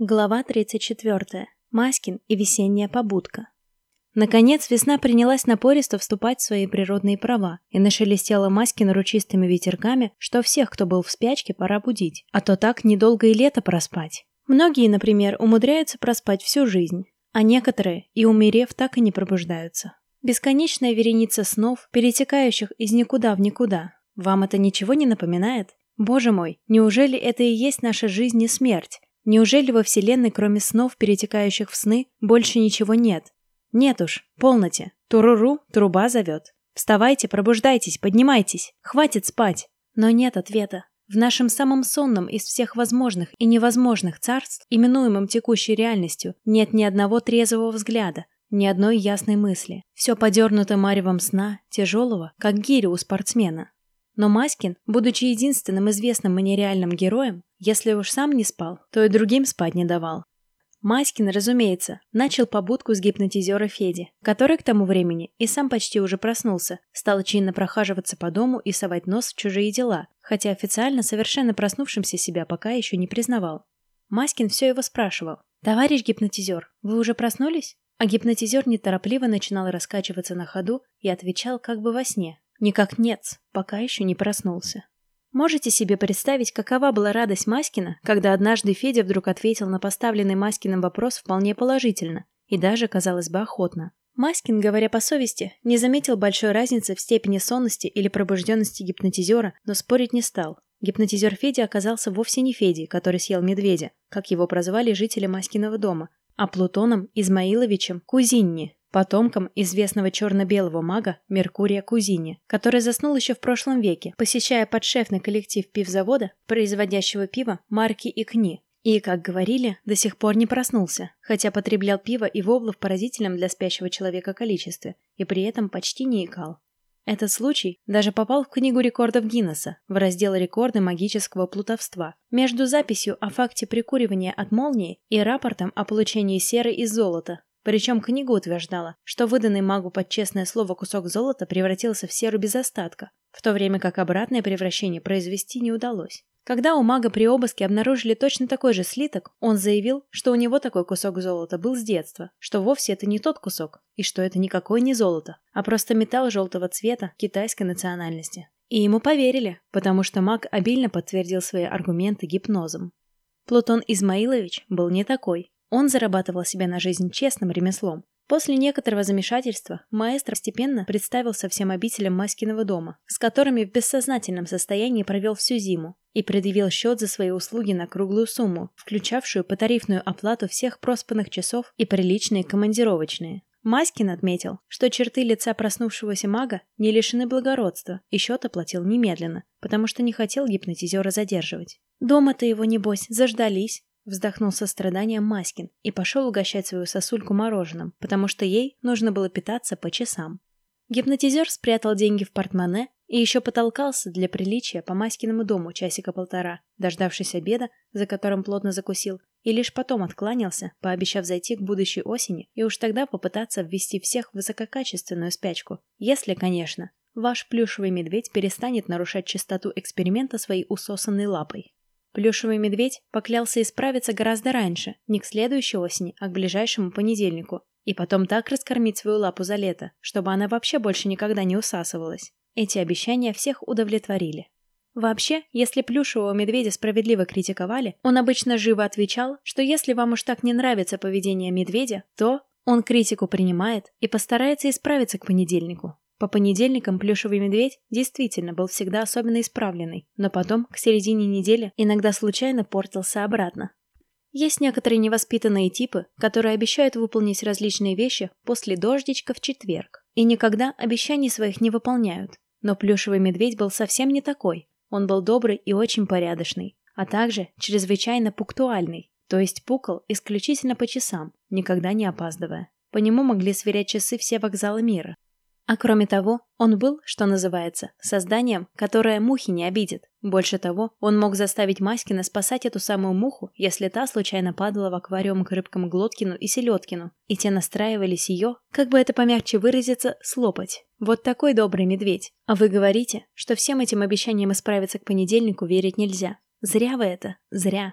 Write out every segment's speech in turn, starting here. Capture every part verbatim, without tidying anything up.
Глава тридцать четвёртая. Маськин и весенняя побудка. Наконец весна принялась напористо вступать в свои природные права и нашелестела Маськина ручистыми ветерками, что всех, кто был в спячке, пора будить, а то так недолго и лето проспать. Многие, например, умудряются проспать всю жизнь, а некоторые, и умерев, так и не пробуждаются. Бесконечная вереница снов, перетекающих из никуда в никуда. Вам это ничего не напоминает? Боже мой, неужели это и есть наша жизнь и смерть? Неужели во Вселенной, кроме снов, перетекающих в сны, больше ничего нет? Нет уж, полноте. Туруру, труба зовет. Вставайте, пробуждайтесь, поднимайтесь. Хватит спать. Но нет ответа. В нашем самом сонном из всех возможных и невозможных царств, именуемом текущей реальностью, нет ни одного трезвого взгляда, ни одной ясной мысли. Все подернуто маревом сна, тяжелого, как гиря у спортсмена. Но Маськин, будучи единственным известным мне реальным героем, если уж сам не спал, то и другим спать не давал. Маськин, разумеется, начал побудку с гипнотизера Феди, который к тому времени и сам почти уже проснулся, стал чинно прохаживаться по дому и совать нос в чужие дела, хотя официально совершенно проснувшимся себя пока еще не признавал. Маськин все его спрашивал: «Товарищ гипнотизер, вы уже проснулись?» А гипнотизер неторопливо начинал раскачиваться на ходу и отвечал как бы во сне: «Никак нет, пока еще не проснулся». Можете себе представить, какова была радость Маськина, когда однажды Федя вдруг ответил на поставленный Маськиным вопрос вполне положительно и даже, казалось бы, охотно. Маськин, говоря по совести, не заметил большой разницы в степени сонности или пробужденности гипнотизера, но спорить не стал. Гипнотизер Федя оказался вовсе не Федей, который съел медведя, как его прозвали жители Маськиного дома, а Плутоном Измаиловичем Кузинни, потомком известного черно-белого мага Меркурия Кузини, который заснул еще в прошлом веке, посещая подшефный коллектив пивзавода, производящего пиво марки Икни, и, как говорили, до сих пор не проснулся, хотя потреблял пиво и воблу в поразительном для спящего человека количестве, и при этом почти не икал. Этот случай даже попал в книгу рекордов Гиннесса в раздел «Рекорды магического плутовства» между записью о факте прикуривания от молнии и рапортом о получении серы из золота. Причем книга утверждала, что выданный магу под честное слово кусок золота превратился в серу без остатка, в то время как обратное превращение произвести не удалось. Когда у мага при обыске обнаружили точно такой же слиток, он заявил, что у него такой кусок золота был с детства, что вовсе это не тот кусок, и что это никакое не золото, а просто металл желтого цвета китайской национальности. И ему поверили, потому что маг обильно подтвердил свои аргументы гипнозом. Плутон Измаилович был не такой. Он зарабатывал себе на жизнь честным ремеслом. После некоторого замешательства маэстро постепенно представился всем обителям Маськиного дома, с которыми в бессознательном состоянии провел всю зиму, и предъявил счет за свои услуги на круглую сумму, включавшую потарифную оплату всех проспанных часов и приличные командировочные. Маськин отметил, что черты лица проснувшегося мага не лишены благородства, и счет оплатил немедленно, потому что не хотел гипнотизера задерживать. «Дома-то его, небось, заждались», — вздохнул со страданием Маськин и пошел угощать свою сосульку мороженым, потому что ей нужно было питаться по часам. Гипнотизер спрятал деньги в портмоне и еще потолкался для приличия по Маськиному дому часика полтора, дождавшись обеда, за которым плотно закусил, и лишь потом откланялся, пообещав зайти к будущей осени и уж тогда попытаться ввести всех в высококачественную спячку, если, конечно, ваш плюшевый медведь перестанет нарушать чистоту эксперимента своей усосанной лапой. Плюшевый медведь поклялся исправиться гораздо раньше, не к следующей осени, а к ближайшему понедельнику, и потом так раскормить свою лапу за лето, чтобы она вообще больше никогда не усасывалась. Эти обещания всех удовлетворили. Вообще, если плюшевого медведя справедливо критиковали, он обычно живо отвечал, что если вам уж так не нравится поведение медведя, то он критику принимает и постарается исправиться к понедельнику. По понедельникам плюшевый медведь действительно был всегда особенно исправленный, но потом, к середине недели, иногда случайно портился обратно. Есть некоторые невоспитанные типы, которые обещают выполнить различные вещи после дождичка в четверг, и никогда обещаний своих не выполняют. Но плюшевый медведь был совсем не такой. Он был добрый и очень порядочный, а также чрезвычайно пунктуальный, то есть пукал исключительно по часам, никогда не опаздывая. По нему могли сверять часы все вокзалы мира. А кроме того, он был, что называется, созданием, которое мухи не обидит. Больше того, он мог заставить Маськина спасать эту самую муху, если та случайно падала в аквариум к рыбкам Глоткину и Селедкину, и те настраивались ее, как бы это помягче выразиться, слопать. Вот такой добрый медведь. А вы говорите, что всем этим обещаниям исправиться к понедельнику верить нельзя. Зря вы это, зря.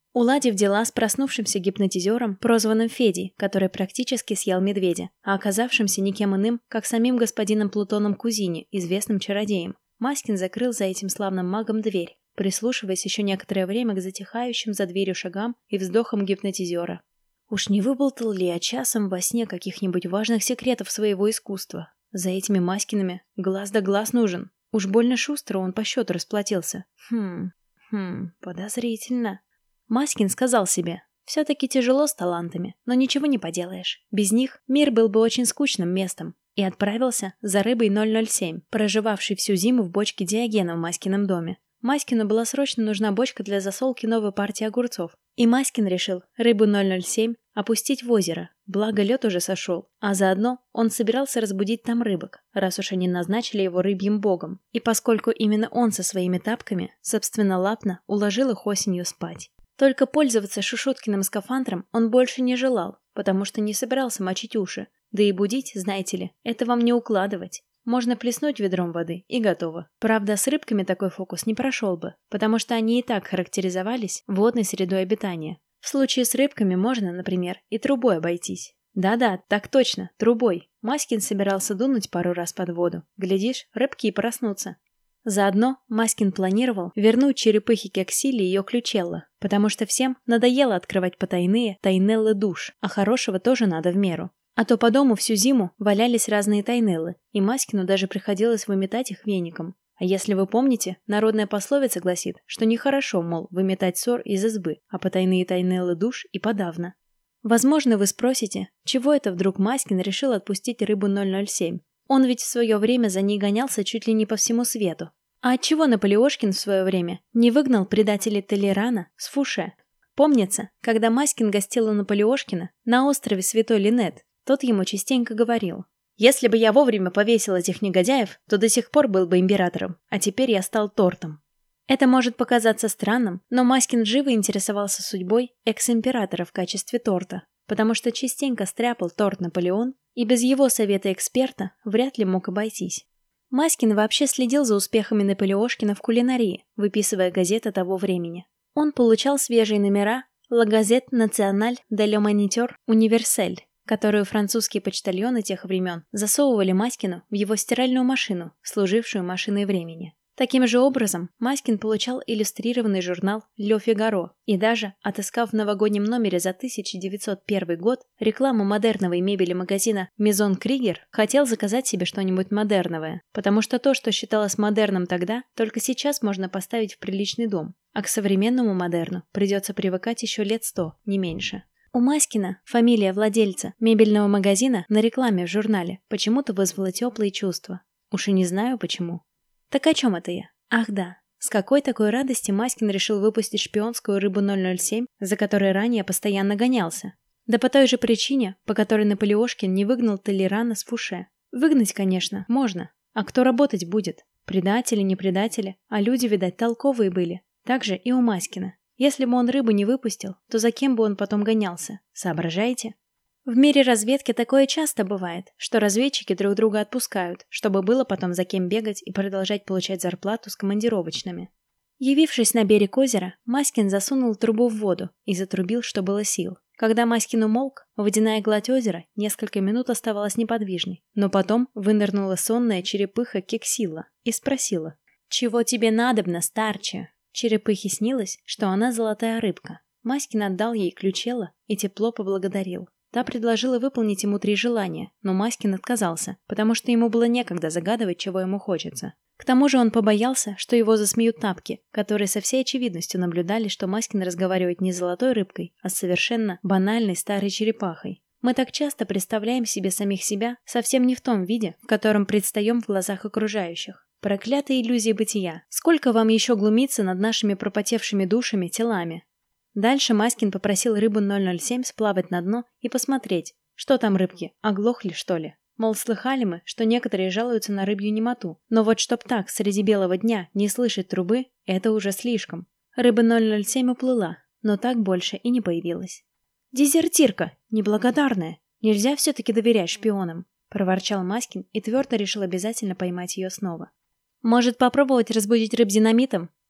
Уладив дела с проснувшимся гипнотизером, прозванным Федей, который практически съел медведя, а оказавшимся никем иным, как самим господином Плутоном Кузини, известным чародеем, Маскин закрыл за этим славным магом дверь, прислушиваясь еще некоторое время к затихающим за дверью шагам и вздохам гипнотизера. Уж не выболтал ли я часом во сне каких-нибудь важных секретов своего искусства? За этими Маскинами глаз да глаз нужен. Уж больно шустро он по счету расплатился. Хм, хм, подозрительно. Маскин сказал себе, все-таки тяжело с талантами, но ничего не поделаешь. Без них мир был бы очень скучным местом. И отправился за рыбой ноль ноль семь, проживавшей всю зиму в бочке Диогена в Маскином доме. Маскину была срочно нужна бочка для засолки новой партии огурцов. И Маскин решил рыбу ноль ноль семь опустить в озеро, благо лед уже сошел. А заодно он собирался разбудить там рыбок, раз уж они назначили его рыбьим богом. И поскольку именно он со своими тапками, собственнолапно, уложил их осенью спать. Только пользоваться Шушуткиным скафандром он больше не желал, потому что не собирался мочить уши. Да и будить, знаете ли, это вам не укладывать. Можно плеснуть ведром воды и готово. Правда, с рыбками такой фокус не прошел бы, потому что они и так характеризовались водной средой обитания. В случае с рыбками можно, например, и трубой обойтись. Да-да, так точно, трубой. Маскин собирался дунуть пару раз под воду. Глядишь, рыбки и проснутся. Заодно Маскин планировал вернуть черепахе Кексиле ее ключелло, потому что всем надоело открывать потайные тайнеллы душ, а хорошего тоже надо в меру. А то по дому всю зиму валялись разные тайнеллы, и Маскину даже приходилось выметать их веником. А если вы помните, народная пословица гласит, что нехорошо, мол, выметать ссор из избы, а потайные тайнеллы душ и подавно. Возможно, вы спросите, чего это вдруг Маскин решил отпустить рыбу ноль ноль семь? Он ведь в свое время за ней гонялся чуть ли не по всему свету. А отчего Наполеошкин в свое время не выгнал предателей Толерана с Фуше? Помнится, когда Маскин гостил у Наполеошкина на острове Святой Линет, тот ему частенько говорил: «Если бы я вовремя повесил этих негодяев, то до сих пор был бы императором, а теперь я стал тортом». Это может показаться странным, но Маскин живо интересовался судьбой экс-императора в качестве торта, потому что частенько стряпал торт Наполеон, и без его совета эксперта вряд ли мог обойтись. Маскин вообще следил за успехами Наполеошкина в кулинарии, выписывая газеты того времени. Он получал свежие номера «La Gazette Nationale de l'Humanitaire Universelle», которую французские почтальоны тех времен засовывали Маскину в его стиральную машину, служившую машиной времени. Таким же образом Маскин получал иллюстрированный журнал «Ле Фигаро» и даже, отыскав в новогоднем номере за тысяча девятьсот первый год рекламу модерновой мебели магазина «Мезон Кригер», хотел заказать себе что-нибудь модерновое, потому что то, что считалось модерном тогда, только сейчас можно поставить в приличный дом, а к современному модерну придется привыкать еще лет сто, не меньше. У Маскина фамилия владельца мебельного магазина на рекламе в журнале почему-то вызвала теплые чувства. Уж и не знаю почему. Так о чем это я? Ах да, с какой такой радости Маскин решил выпустить шпионскую рыбу ноль ноль семь, за которой ранее постоянно гонялся? Да по той же причине, по которой Наполеошкин не выгнал Толерана с Фуше. Выгнать, конечно, можно. А кто работать будет? Предатели, не предатели, а люди, видать, толковые были. Так же и у Маскина. Если бы он рыбу не выпустил, то за кем бы он потом гонялся? Соображаете? В мире разведки такое часто бывает, что разведчики друг друга отпускают, чтобы было потом за кем бегать и продолжать получать зарплату с командировочными. Явившись на берег озера, Маскин засунул трубу в воду и затрубил, что было сил. Когда Маскин умолк, водяная гладь озера несколько минут оставалась неподвижной, но потом вынырнула сонная черепыха Кексила и спросила: «Чего тебе надобно, старче?» Черепыхе снилось, что она золотая рыбка. Маскин отдал ей ключело и тепло поблагодарил. Та предложила выполнить ему три желания, но Маскин отказался, потому что ему было некогда загадывать, чего ему хочется. К тому же он побоялся, что его засмеют тапки, которые со всей очевидностью наблюдали, что Маскин разговаривает не с золотой рыбкой, а с совершенно банальной старой черепахой. Мы так часто представляем себе самих себя совсем не в том виде, в котором предстаем в глазах окружающих. Проклятые иллюзии бытия. Сколько вам еще глумиться над нашими пропотевшими душами, телами? Дальше Маскин попросил рыбу ноль ноль семь сплавать на дно и посмотреть, что там рыбки, оглохли, что ли. Мол, слыхали мы, что некоторые жалуются на рыбью немоту, но вот чтоб так среди белого дня не слышать трубы, это уже слишком. Рыба ноль ноль семь уплыла, но так больше и не появилась. «Дезертирка! Неблагодарная! Нельзя все-таки доверять шпионам!» — проворчал Маскин и твердо решил обязательно поймать ее снова. «Может, попробовать разбудить рыб динамитом?» —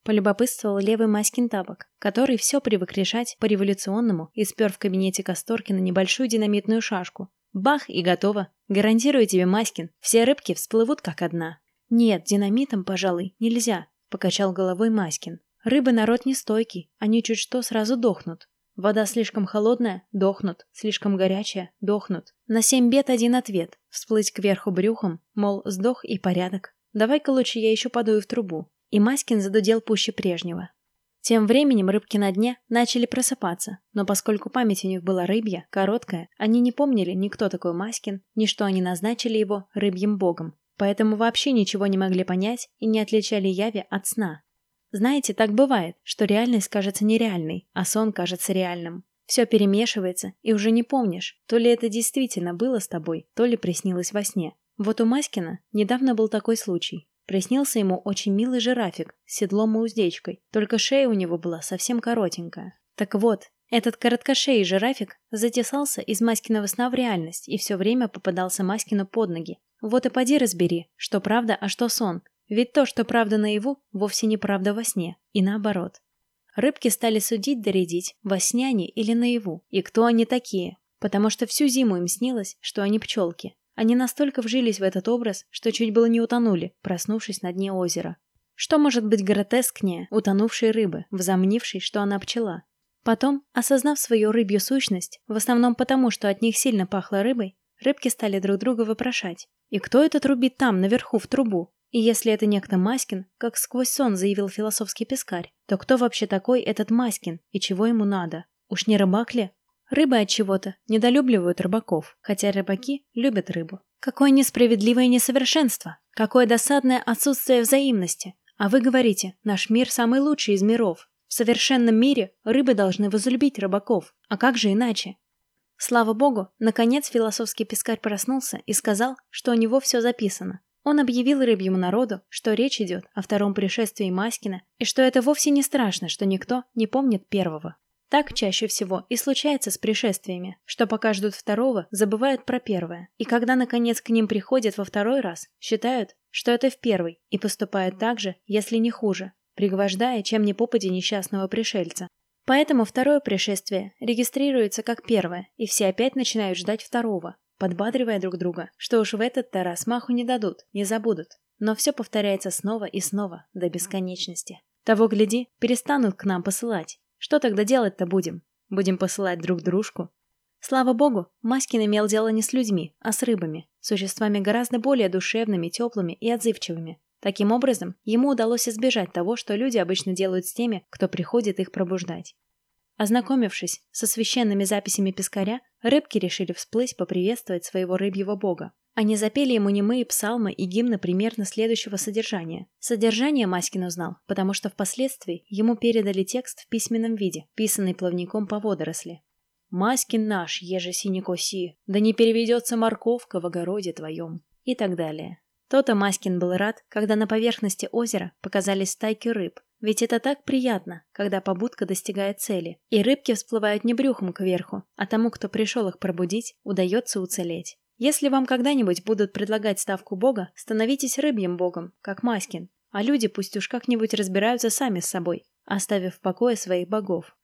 Полюбопытствовал левый Маськин тапок, который все привык решать по-революционному и спер в кабинете Касторкина небольшую динамитную шашку. Бах, и готово. Гарантирую тебе, Маськин, все рыбки всплывут как одна. Нет, динамитом, пожалуй, нельзя, покачал головой Маськин. Рыбы народ нестойкий, они чуть что сразу дохнут. Вода слишком холодная – дохнут, слишком горячая – дохнут. На семь бед один ответ – всплыть кверху брюхом, мол, сдох и порядок. Давай-ка лучше я еще подую в трубу. И Маськин задудел пуще прежнего. Тем временем рыбки на дне начали просыпаться, но поскольку память у них была рыбья, короткая, они не помнили ни кто такой Маськин, ни что они назначили его рыбьим богом. Поэтому вообще ничего не могли понять и не отличали яви от сна. Знаете, так бывает, что реальность кажется нереальной, а сон кажется реальным. Все перемешивается, и уже не помнишь, то ли это действительно было с тобой, то ли приснилось во сне. Вот у Маськина недавно был такой случай. Приснился ему очень милый жирафик с седлом и уздечкой, только шея у него была совсем коротенькая. Так вот, этот короткошеий жирафик затесался из Маськиного сна в реальность и все время попадался Маськину под ноги. Вот и поди разбери, что правда, а что сон. Ведь то, что правда наяву, вовсе не правда во сне, и наоборот. Рыбки стали судить да рядить, во сне они или наяву, и кто они такие, потому что всю зиму им снилось, что они пчелки. Они настолько вжились в этот образ, что чуть было не утонули, проснувшись на дне озера. Что может быть гротескнее утонувшей рыбы, возомнившей, что она пчела? Потом, осознав свою рыбью сущность, в основном потому, что от них сильно пахло рыбой, рыбки стали друг друга вопрошать. И кто это трубит там, наверху, в трубу? И если это некто Маськин, как сквозь сон заявил философский пескарь, то кто вообще такой этот Маськин и чего ему надо? Уж не рыбак ли? Рыбы от чего-то недолюбливают рыбаков, хотя рыбаки любят рыбу. Какое несправедливое несовершенство! Какое досадное отсутствие взаимности! А вы говорите, наш мир самый лучший из миров. В совершенном мире рыбы должны возлюбить рыбаков. А как же иначе? Слава богу, наконец философский пескарь проснулся и сказал, что у него все записано. Он объявил рыбьему народу, что речь идет о втором пришествии Маськина, и что это вовсе не страшно, что никто не помнит первого. Так чаще всего и случается с пришествиями, что пока ждут второго, забывают про первое, и когда наконец к ним приходят во второй раз, считают, что это в первый, и поступают так же, если не хуже, пригвождая чем ни попадя несчастного пришельца. Поэтому второе пришествие регистрируется как первое, и все опять начинают ждать второго, подбадривая друг друга, что уж в этот-то раз маху не дадут, не забудут. Но все повторяется снова и снова, до бесконечности. Того гляди, перестанут к нам посылать. Что тогда делать-то будем? Будем посылать друг дружку? Слава богу, Маськин имел дело не с людьми, а с рыбами, существами гораздо более душевными, теплыми и отзывчивыми. Таким образом, ему удалось избежать того, что люди обычно делают с теми, кто приходит их пробуждать. Ознакомившись со священными записями пескаря, рыбки решили всплыть поприветствовать своего рыбьего бога. Они запели ему немые псалмы и гимны примерно следующего содержания. Содержание Маськин узнал, потому что впоследствии ему передали текст в письменном виде, писанный плавником по водоросли. «Маськин наш, еже синий коси, да не переведется морковка в огороде твоем» и так далее. То-то Маськин был рад, когда на поверхности озера показались стайки рыб, ведь это так приятно, когда побудка достигает цели, и рыбки всплывают не брюхом кверху, а тому, кто пришел их пробудить, удается уцелеть. Если вам когда-нибудь будут предлагать ставку бога, становитесь рыбьим богом, как Маськин, а люди пусть уж как-нибудь разбираются сами с собой, оставив в покое своих богов.